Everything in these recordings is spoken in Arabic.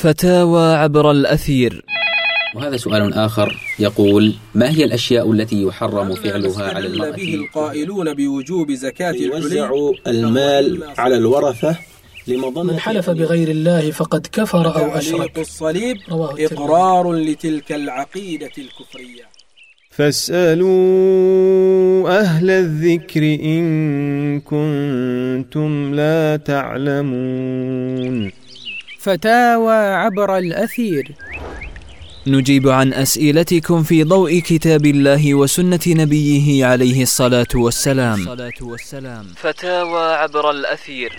فتاوى عبر الأثير. وهذا سؤال آخر يقول: ما هي الأشياء التي يحرم فعلها على المرأة؟ به القائلون بوجوب زكاة يوزع المال على الورثة من حلف بغير الله فقد كفر أو أشرك. الصليب إقرار لتلك العقيدة الكفرية. فاسألوا أهل الذكر إن كنتم لا تعلمون. فتاوى عبر الأثير. نجيب عن أسئلتكم في ضوء كتاب الله وسنة نبيه عليه الصلاة والسلام. فتاوى عبر الأثير.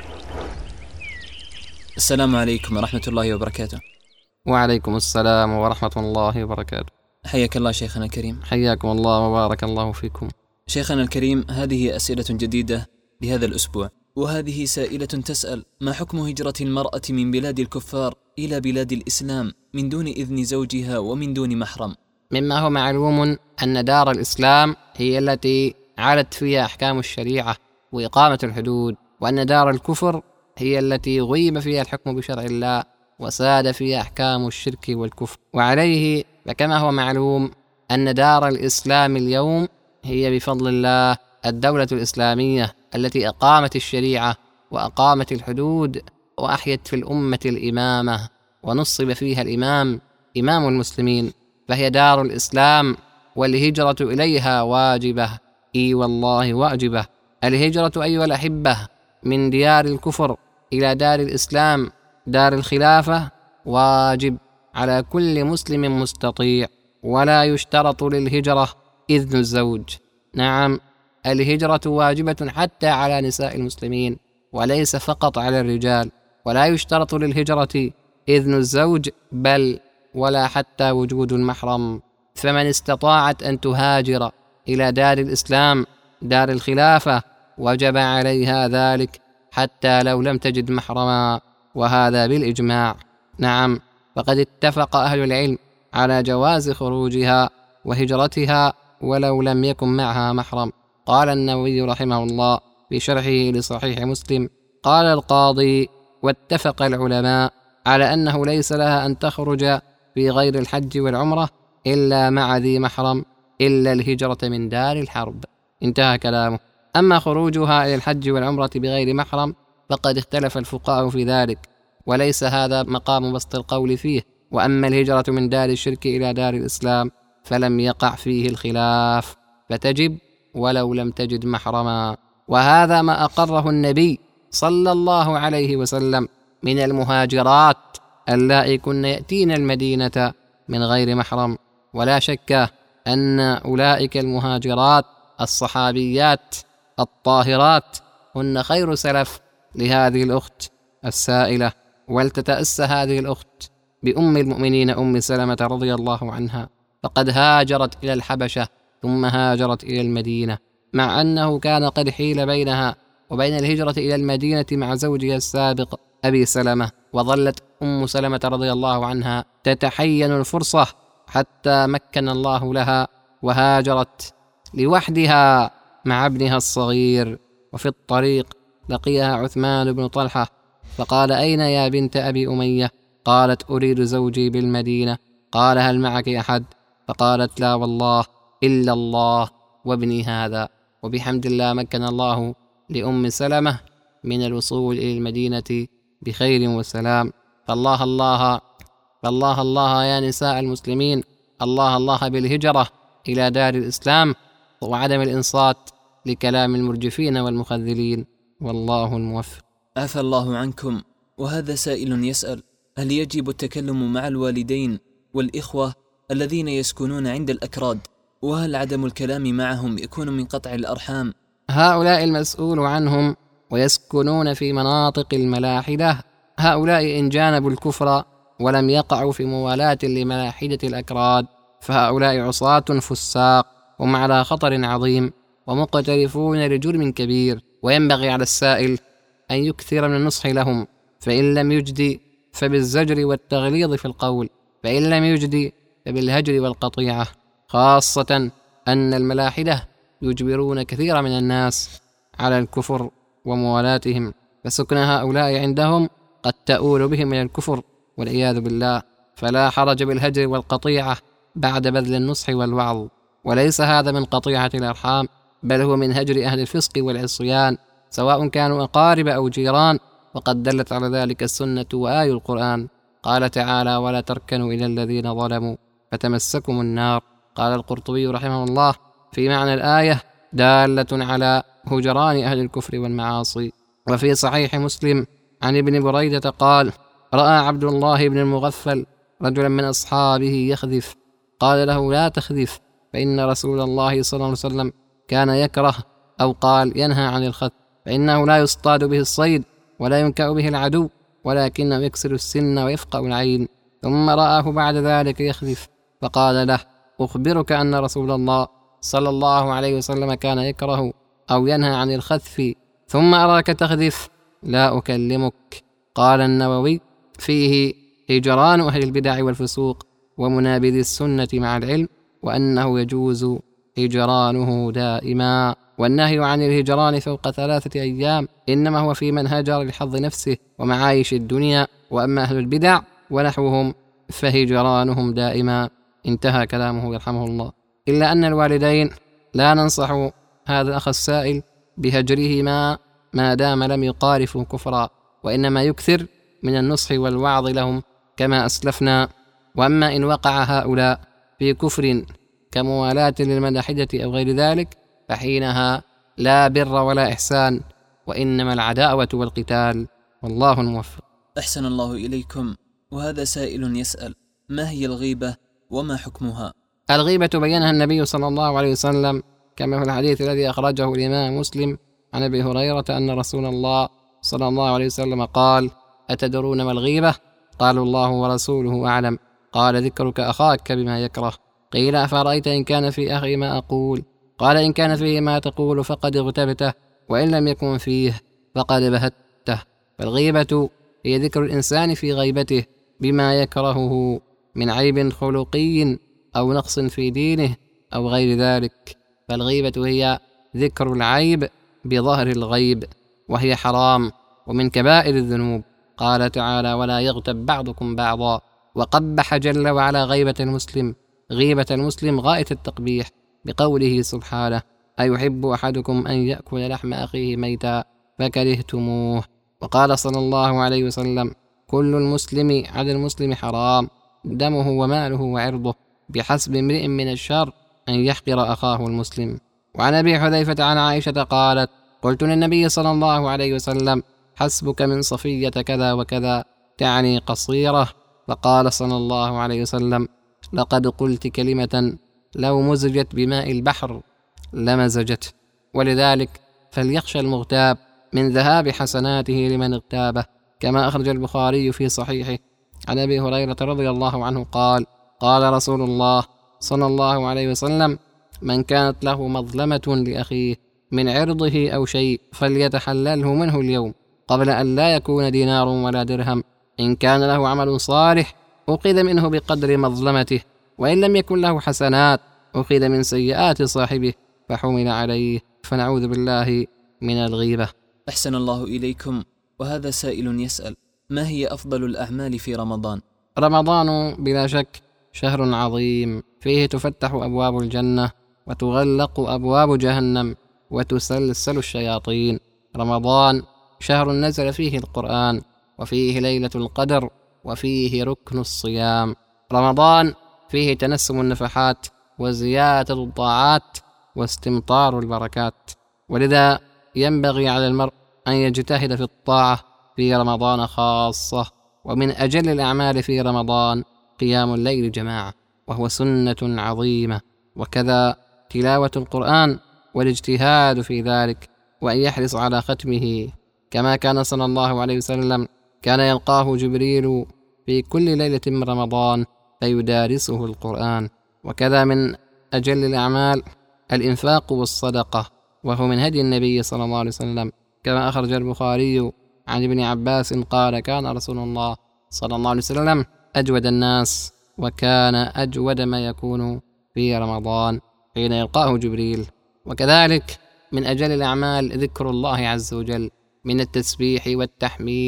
السلام عليكم ورحمة الله وبركاته. وعليكم السلام ورحمة الله وبركاته. حياك الله شيخنا الكريم. حياكم الله وبارك الله فيكم. شيخنا الكريم، هذه أسئلة جديدة لهذا الأسبوع، وهذه سائلة تسأل: ما حكم هجرة المرأة من بلاد الكفار إلى بلاد الإسلام من دون إذن زوجها ومن دون محرم؟ مما هو معلوم أن دار الإسلام هي التي عادت فيها أحكام الشريعة وإقامة الحدود، وأن دار الكفر هي التي غيب فيها الحكم بشرع الله وساد فيها أحكام الشرك والكفر. وعليه فكما هو معلوم أن دار الإسلام اليوم هي بفضل الله الدولة الإسلامية التي أقامت الشريعة وأقامت الحدود وأحيت في الأمة الإمامة ونصب فيها الإمام إمام المسلمين، فهي دار الإسلام، والهجرة إليها واجبة. إي والله واجبة. الهجرة أيها الأحبة من ديار الكفر إلى دار الإسلام دار الخلافة واجب على كل مسلم مستطيع، ولا يشترط للهجرة إذن الزوج. نعم، الهجرة واجبة حتى على نساء المسلمين وليس فقط على الرجال، ولا يشترط للهجرة إذن الزوج بل ولا حتى وجود المحرم. فمن استطاعت أن تهاجر إلى دار الإسلام دار الخلافة وجب عليها ذلك حتى لو لم تجد محرما، وهذا بالإجماع. نعم، فقد اتفق أهل العلم على جواز خروجها وهجرتها ولو لم يكن معها محرم. قال النووي رحمه الله في شرحه لصحيح مسلم: قال القاضي: واتفق العلماء على أنه ليس لها أن تخرج في غير الحج والعمرة إلا مع ذي محرم إلا الهجرة من دار الحرب. انتهى كلامه. أما خروجها إلى الحج والعمرة بغير محرم فقد اختلف الفقهاء في ذلك، وليس هذا مقام بسط القول فيه. وأما الهجرة من دار الشرك إلى دار الإسلام فلم يقع فيه الخلاف، فتجب ولو لم تجد محرما، وهذا ما أقره النبي صلى الله عليه وسلم من المهاجرات اللائي كن يأتين المدينة من غير محرم. ولا شك أن أولئك المهاجرات الصحابيات الطاهرات هن خير سلف لهذه الأخت السائلة. ولتتأسى هذه الأخت بأم المؤمنين أم سلمة رضي الله عنها، فقد هاجرت إلى الحبشة ثم هاجرت إلى المدينة، مع أنه كان قد حيل بينها وبين الهجرة إلى المدينة مع زوجها السابق أبي سلمة، وظلت أم سلمة رضي الله عنها تتحين الفرصة حتى مكن الله لها وهاجرت لوحدها مع ابنها الصغير. وفي الطريق لقيها عثمان بن طلحة فقال: أين يا بنت أبي أمية؟ قالت: أريد زوجي بالمدينة. قال: هل معك أحد؟ فقالت: لا والله إلا الله وابني هذا. وبحمد الله مكن الله لأم سلمة من الوصول إلى المدينة بخير وسلام. فالله الله فالله الله يا نساء المسلمين، الله الله بالهجرة إلى دار الإسلام وعدم الإنصات لكلام المرجفين والمخذلين، والله الموفق. عفى الله عنكم. وهذا سائل يسأل: هل يجب التكلم مع الوالدين والإخوة الذين يسكنون عند الأكراد؟ وهل عدم الكلام معهم يكون من قطع الأرحام؟ هؤلاء المسؤول عنهم ويسكنون في مناطق الملاحدة، هؤلاء إن جانبوا الكفر ولم يقعوا في موالاة لملاحدة الأكراد فهؤلاء عصاة فساق، هم على خطر عظيم ومقترفون لجرم كبير. وينبغي على السائل أن يكثر من النصح لهم، فإن لم يجد فبالزجر والتغليظ في القول، فإن لم يجد فبالهجر والقطيعة، خاصة أن الملاحدة يجبرون كثير من الناس على الكفر وموالاتهم، فسكن هؤلاء عندهم قد تؤول بهم إلى الكفر والعياذ بالله. فلا حرج بالهجر والقطيعة بعد بذل النصح والوعظ، وليس هذا من قطيعة الأرحام، بل هو من هجر أهل الفسق والعصيان، سواء كانوا أقارب أو جيران، وقد دلت على ذلك السنة وآي القرآن. قال تعالى: ولا تركنوا إلى الذين ظلموا فتمسكم النار. قال القرطبي رحمه الله في معنى الآية: دالة على هجران أهل الكفر والمعاصي. وفي صحيح مسلم عن ابن بريدة قال: رأى عبد الله بن المغفل رجلا من أصحابه يخذف، قال له: لا تخذف، فإن رسول الله صلى الله عليه وسلم كان يكره، أو قال ينهى عن الخذف، فإنه لا يصطاد به الصيد ولا ينكأ به العدو، ولكنه يكسر السن ويفقأ العين. ثم رآه بعد ذلك يخذف، فقال له: أخبرك أن رسول الله صلى الله عليه وسلم كان يكره أو ينهى عن الخذف، ثم أراك تخذف، لا أكلمك. قال النووي فيه هجران أهل البدع والفسوق ومنابذ السنة مع العلم، وأنه يجوز هجرانه دائما. والنهي عن الهجران فوق 3 أيام إنما هو في من هاجر لحظ نفسه ومعايش الدنيا، وأما أهل البدع ونحوهم فهجرانهم دائما. انتهى كلامه يرحمه الله. إلا أن الوالدين لا ننصح هذا الأخ السائل بهجرهما ما دام لم يقارفوا كفرا، وإنما يكثر من النصح والوعظ لهم كما أسلفنا. وأما إن وقع هؤلاء في كفر كموالاة للملاحدة أو غير ذلك، فحينها لا بر ولا إحسان، وإنما العداوة والقتال، والله الموفق. أحسن الله إليكم. وهذا سائل يسأل: ما هي الغيبة وما حكمها؟ الغيبة بينها النبي صلى الله عليه وسلم كما في الحديث الذي أخرجه الإمام مسلم عن أبي هريرة أن رسول الله صلى الله عليه وسلم قال: أتدرون ما الغيبة؟ قالوا: الله ورسوله أعلم. قال: ذكرك أخاك بما يكره. قيل: أفرأيت إن كان في أخي ما أقول؟ قال: إن كان فيه ما تقول فقد اغتبته، وإن لم يكن فيه فقد بهته. فالغيبة هي ذكر الإنسان في غيبته بما يكرهه من عيب خلقي أو نقص في دينه أو غير ذلك. فالغيبة هي ذكر العيب بظهر الغيب، وهي حرام ومن كبائر الذنوب. قال تعالى: ولا يغتب بعضكم بعضا. وقبح جل وعلا غيبة المسلم، غيبة المسلم غاية التقبيح، بقوله سبحانه: أيحب أحدكم أن يأكل لحم أخيه ميتا فكرهتموه. وقال صلى الله عليه وسلم: كل المسلم على المسلم حرام، دمه وماله وعرضه، بحسب امرئ من الشر أن يحقر أخاه المسلم. وعن أبي حذيفة عن عائشة قالت: قلت للنبي صلى الله عليه وسلم: حسبك من صفية كذا وكذا، تعني قصيرة. فقال صلى الله عليه وسلم: لقد قلت كلمة لو مزجت بماء البحر لمزجته. ولذلك فليخشى المغتاب من ذهاب حسناته لمن اغتابه، كما أخرج البخاري في صحيحه عن أبي هريرة رضي الله عنه قال: قال رسول الله صلى الله عليه وسلم: من كانت له مظلمة لأخيه من عرضه أو شيء فليتحلله منه اليوم قبل أن لا يكون دينار ولا درهم. إن كان له عمل صالح أخذ منه بقدر مظلمته، وإن لم يكن له حسنات أخذ من سيئات صاحبه فحمل عليه. فنعوذ بالله من الغيبة. أحسن الله إليكم. وهذا سائل يسأل: ما هي أفضل الأعمال في رمضان؟ رمضان بلا شك شهر عظيم، فيه تفتح أبواب الجنة وتغلق أبواب جهنم وتسلسل الشياطين. رمضان شهر نزل فيه القرآن، وفيه ليلة القدر، وفيه ركن الصيام. رمضان فيه تنسم النفحات وزيادة الطاعات واستمطار البركات، ولذا ينبغي على المرء أن يجتهد في الطاعة في رمضان خاصة. ومن أجل الأعمال في رمضان قيام الليل جماعة، وهو سنة عظيمة، وكذا تلاوة القرآن والاجتهاد في ذلك، وأن يحرص على ختمه، كما كان صلى الله عليه وسلم كان يلقاه جبريل في كل ليلة من رمضان فيدارسه القرآن. وكذا من أجل الأعمال الإنفاق والصدقة، وهو من هدي النبي صلى الله عليه وسلم، كما أخرج البخاري عن ابن عباس قال: كان رسول الله صلى الله عليه وسلم أجود الناس، وكان أجود ما يكون في رمضان حين يلقاه جبريل. وكذلك من أجل الأعمال ذكر الله عز وجل من التسبيح والتحميد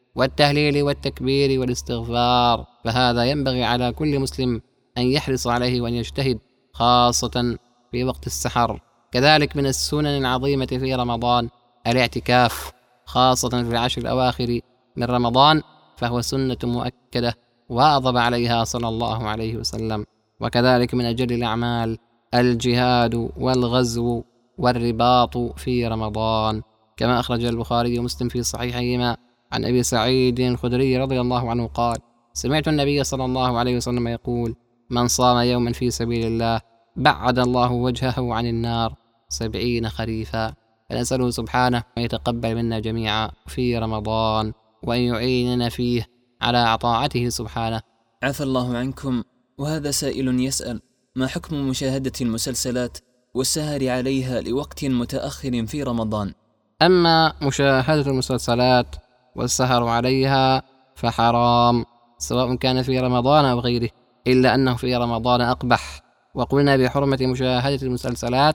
والتهليل والتكبير والاستغفار، فهذا ينبغي على كل مسلم أن يحرص عليه وأن يجتهد، خاصة في وقت السحر. كذلك من السنن العظيمة في رمضان الاعتكاف، خاصة في العشر الأواخر من رمضان، فهو سنة مؤكدة واظب عليها صلى الله عليه وسلم. وكذلك من أجل الأعمال الجهاد والغزو والرباط في رمضان، كما أخرج البخاري ومسلم في صحيحيهما عن أبي سعيد الخدري رضي الله عنه قال: سمعت النبي صلى الله عليه وسلم يقول: من صام يوما في سبيل الله بعد الله وجهه عن النار 70 خريفا. فنسأله سبحانه أن يتقبل منا جميعا في رمضان، وأن يعيننا فيه على طاعته سبحانه. عفى الله عنكم. وهذا سائل يسأل: ما حكم مشاهدة المسلسلات والسهر عليها لوقت متأخر في رمضان؟ أما مشاهدة المسلسلات والسهر عليها فحرام، سواء كان في رمضان أو غيره، إلا أنه في رمضان أقبح. وقلنا بحرمة مشاهدة المسلسلات،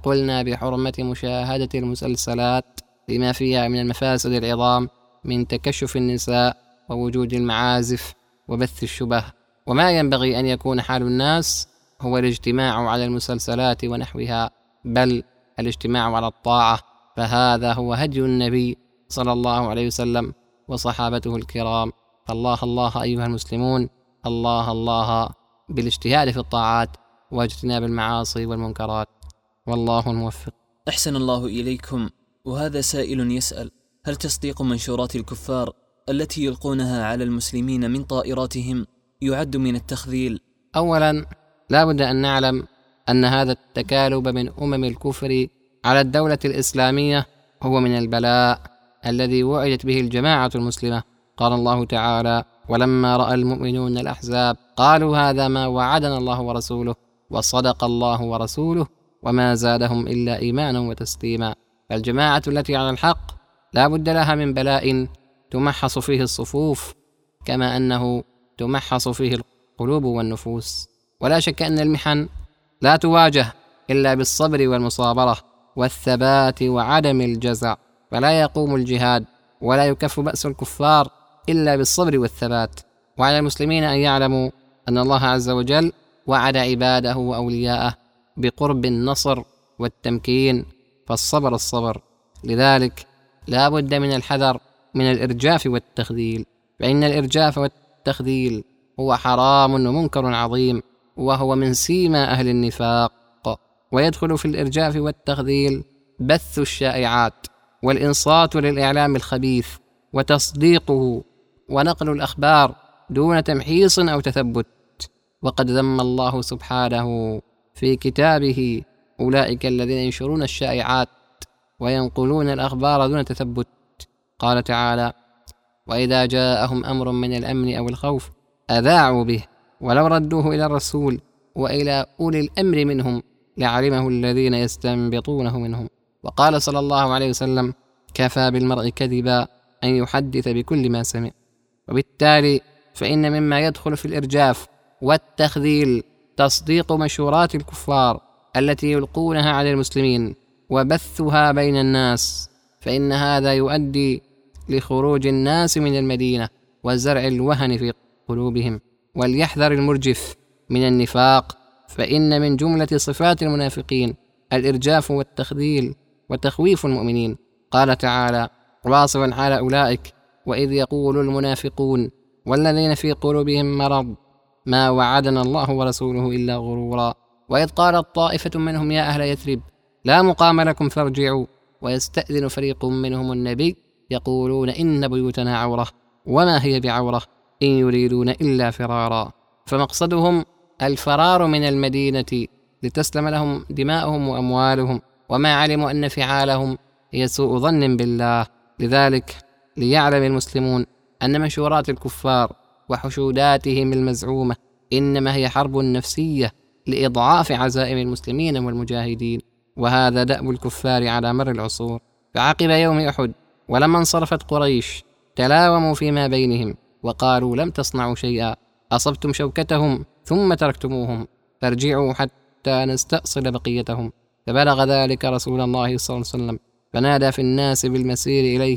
لما فيها من المفاسد العظام من تكشف النساء ووجود المعازف وبث الشبه. وما ينبغي أن يكون حال الناس هو الاجتماع على المسلسلات ونحوها، بل الاجتماع على الطاعة، فهذا هو هدي النبي صلى الله عليه وسلم وصحابته الكرام. فالله الله أيها المسلمون، الله الله بالاجتهاد في الطاعات واجتناب المعاصي والمنكرات، والله الموفق. أحسن الله إليكم. وهذا سائل يسأل: هل تصديق منشورات الكفار التي يلقونها على المسلمين من طائراتهم يعد من التخذيل؟ أولا، لا بد أن نعلم أن هذا التكالب من الكفر على الدولة الإسلامية هو من البلاء الذي وعدت به الجماعة المسلمة. قال الله تعالى: ولما رأى المؤمنون الأحزاب قالوا هذا ما وعدنا الله ورسوله وصدق الله ورسوله وما زادهم إلا إيمانا وتسليما. فالجماعة التي على الحق لا بد لها من بلاء تمحص فيه الصفوف، كما أنه تمحص فيه القلوب والنفوس. ولا شك أن المحن لا تواجه إلا بالصبر والمصابرة والثبات وعدم الجزع، فلا يقوم الجهاد ولا يكف بأس الكفار إلا بالصبر والثبات. وعلى المسلمين أن يعلموا أن الله عز وجل وعد عباده وأولياءه بقرب النصر والتمكين، فالصبر الصبر. لذلك لا بد من الحذر من الإرجاف والتخذيل، فإن الإرجاف والتخذيل هو حرام ومنكر عظيم، وهو من سيما أهل النفاق. ويدخل في الإرجاف والتخذيل بث الشائعات والإنصات للإعلام الخبيث وتصديقه ونقل الأخبار دون تمحيص أو تثبت. وقد ذم الله سبحانه في كتابه أولئك الذين ينشرون الشائعات وينقلون الأخبار دون تثبت. قال تعالى: وإذا جاءهم أمر من الأمن أو الخوف أذاعوا به ولو ردوه إلى الرسول وإلى أولي الأمر منهم لعلمه الذين يستنبطونه منهم. وقال صلى الله عليه وسلم: كفى بالمرء كذبا أن يحدث بكل ما سمع. وبالتالي فإن مما يدخل في الإرجاف والتخذيل تصديق مشورات الكفار التي يلقونها على المسلمين وبثها بين الناس، فإن هذا يؤدي لخروج الناس من المدينة وزرع الوهن في قلوبهم. وليحذر المرجف من النفاق، فإن من جملة صفات المنافقين الإرجاف والتخذيل وتخويف المؤمنين. قال تعالى واصفا حال أولئك: وإذ يقول المنافقون والذين في قلوبهم مرض ما وعدنا الله ورسوله إلا غرورا. وإذ قالت طائفة منهم يا أهل يثرب لا مقام لكم فارجعوا ويستأذن فريق منهم النبي يقولون إن بيوتنا عورة وما هي بعورة إن يريدون إلا فرارا. فمقصدهم الفرار من المدينة لتسلم لهم دماؤهم وأموالهم، وما علموا أن فعالهم هي سوء ظن بالله. لذلك ليعلم المسلمون أن منشورات الكفار وحشوداتهم المزعومة إنما هي حرب نفسية لإضعاف عزائم المسلمين والمجاهدين، وهذا دأب الكفار على مر العصور. فعقب يوم أحد ولما انصرفت قريش تلاوموا فيما بينهم وقالوا لم تصنعوا شيئا، أصبتم شوكتهم ثم تركتموهم، فارجعوا حتى نستأصل بقيتهم. فبلغ ذلك رسول الله صلى الله عليه وسلم فنادى في الناس بالمسير إليهم،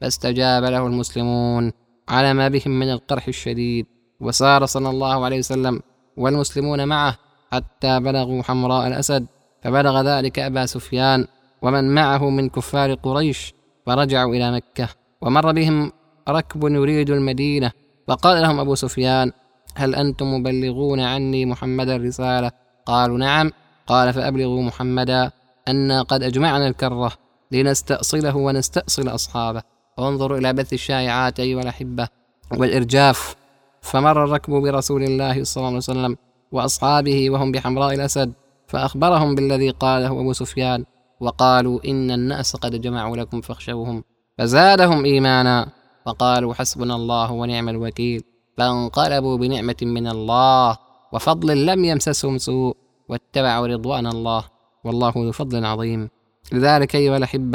فاستجاب له المسلمون على ما بهم من القرح الشديد، وسار صلى الله عليه وسلم والمسلمون معه حتى بلغوا حمراء الأسد، فبلغ ذلك أبا سفيان ومن معه من كفار قريش، فرجعوا إلى مكة. ومر بهم ركب يريد المدينة، فقال لهم أبو سفيان: هل أنتم مبلغون عني محمدا الرسالة؟ قالوا: نعم. قال: فأبلغوا محمدا أنا قد أجمعنا الكرة لنستأصله ونستأصل أصحابه. وانظروا إلى بث الشائعات أيها الأحبة والإرجاف. فمر الركب برسول الله صلى الله عليه وسلم وأصحابه وهم بحمراء الأسد، فأخبرهم بالذي قاله أبو سفيان، وقالوا: إن الناس قد جمعوا لكم فاخشوهم، فزادهم إيمانا وقالوا: حسبنا الله ونعم الوكيل. فانقلبوا بنعمة من الله وفضل لم يمسسهم سوء واتبعوا رضوان الله، والله ذو فضل عظيم. لذلك أيها الأحبة،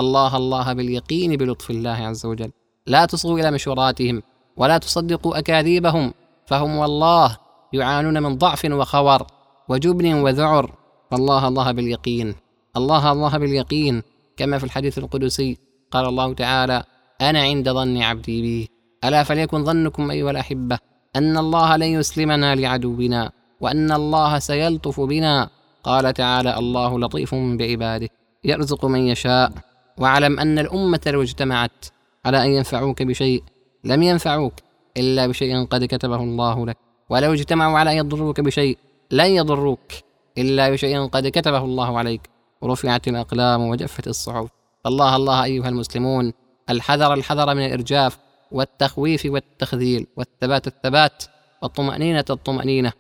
الله باليقين بلطف الله عز وجل. لا تصغوا إلى مشوراتهم ولا تصدقوا أكاذيبهم، فهم والله يعانون من ضعف وخور وجبن وذعر. فالله باليقين، الله باليقين، كما في الحديث القدسي قال الله تعالى: أنا عند ظن عبدي بي. ألا فليكن ظنكم أيها الأحبة أن الله لن يسلمنا لعدونا، وأن الله سيلطف بنا. قال تعالى: الله لطيف بعباده يرزق من يشاء. واعلم أن الأمة لو اجتمعت على أن ينفعوك بشيء لم ينفعوك إلا بشيء قد كتبه الله لك، ولو اجتمعوا على أن يضروك بشيء لن يضروك إلا بشيء قد كتبه الله عليك. ورفعت الأقلام وجفت الصحف. الله أيها المسلمون، الحذر من الإرجاف والتخويف والتخذيل، والثبات والطمأنينة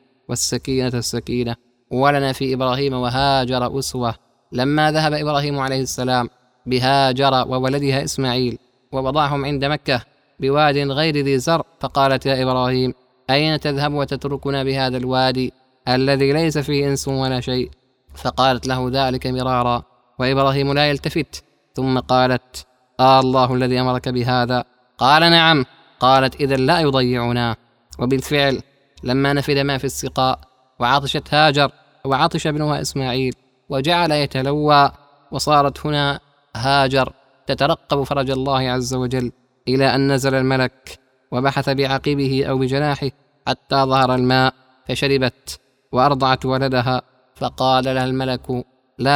والسكينة. ولنا في إبراهيم وهاجر أسوة. لما ذهب إبراهيم عليه السلام بهاجر وولدها إسماعيل ووضعهم عند مكة بواد غير ذي زرع، فقالت: يا إبراهيم، أين تذهب وتتركنا بهذا الوادي الذي ليس فيه إنس ولا شيء؟ فقالت له ذلك مرارا، وإبراهيم لا يلتفت. ثم قالت: الله الذي أمرك بهذا؟ قال: نعم. قالت: إذن لا يضيعنا. وبالفعل لما نفد ما في السقاء وعطشت هاجر وعطش ابنها إسماعيل وجعل يتلوى، وصارت هنا هاجر تترقب فرج الله عز وجل، إلى أن نزل الملك وبحث بعقبه أو بجناحه حتى ظهر الماء، فشربت وأرضعت ولدها. فقال لها الملك: لا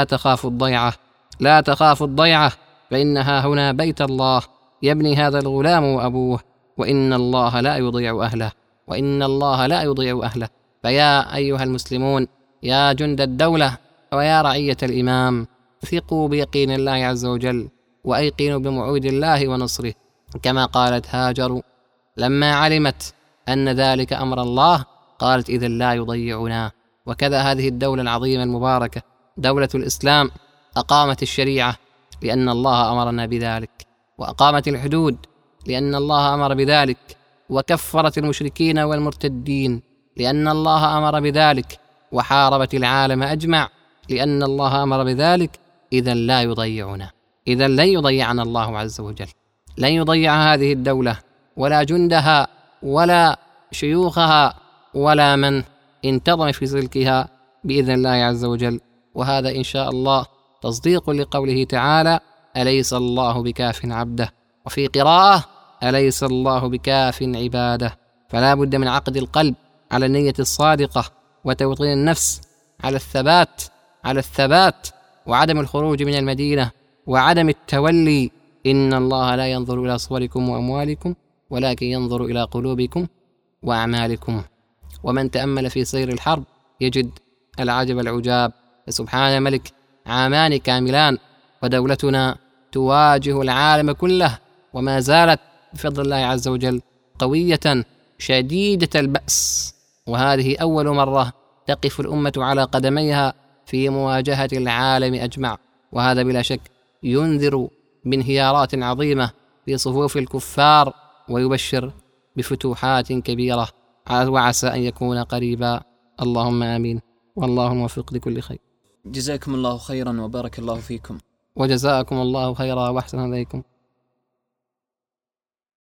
تخاف الضيعة، فإنها هنا بيت الله، يبني هذا الغلام وأبوه، وإن الله لا يضيع أهله. فيا أيها المسلمون، يا جند الدولة ويا رعية الإمام، ثقوا بيقين الله عز وجل، وأيقنوا بموعود الله ونصره. كما قالت هاجر لما علمت أن ذلك أمر الله، قالت: إذن لا يضيعنا. وكذا هذه الدولة العظيمة المباركة دولة الإسلام أقامت الشريعة لأن الله أمرنا بذلك، وأقامت الحدود لأن الله أمر بذلك، وكفرت المشركين والمرتدين لأن الله أمر بذلك، وحاربت العالم أجمع لأن الله أمر بذلك. إذن لا يضيعنا، إذن لن يضيعنا الله عز وجل، لن يضيع هذه الدولة ولا جندها ولا شيوخها ولا من انتظم في سلكها بإذن الله عز وجل. وهذا إن شاء الله تصديق لقوله تعالى: أليس الله بكاف عبده، وفي قراءة: أليس الله بكاف عباده. فلا بد من عقد القلب على النية الصادقة، وتوطين النفس على الثبات وعدم الخروج من المدينة وعدم التولي. إن الله لا ينظر إلى صوركم وأموالكم، ولكن ينظر إلى قلوبكم وأعمالكم. ومن تأمل في سير الحرب يجد العجب العجاب. فسبحان ملك عامان كاملان، ودولتنا تواجه العالم كله، وما زالت بفضل الله عز وجل قوية شديدة البأس. وهذه أول مرة تقف الأمة على قدميها في مواجهة العالم أجمع، وهذا بلا شك ينذر بانهيارات عظيمة في صفوف الكفار، ويبشر بفتوحات كبيرة، وعسى أن يكون قريبا. اللهم آمين، والله موفق لكل خير. جزاكم الله خيرا وبارك الله فيكم. وجزاكم الله خيرا وأحسن إليكم.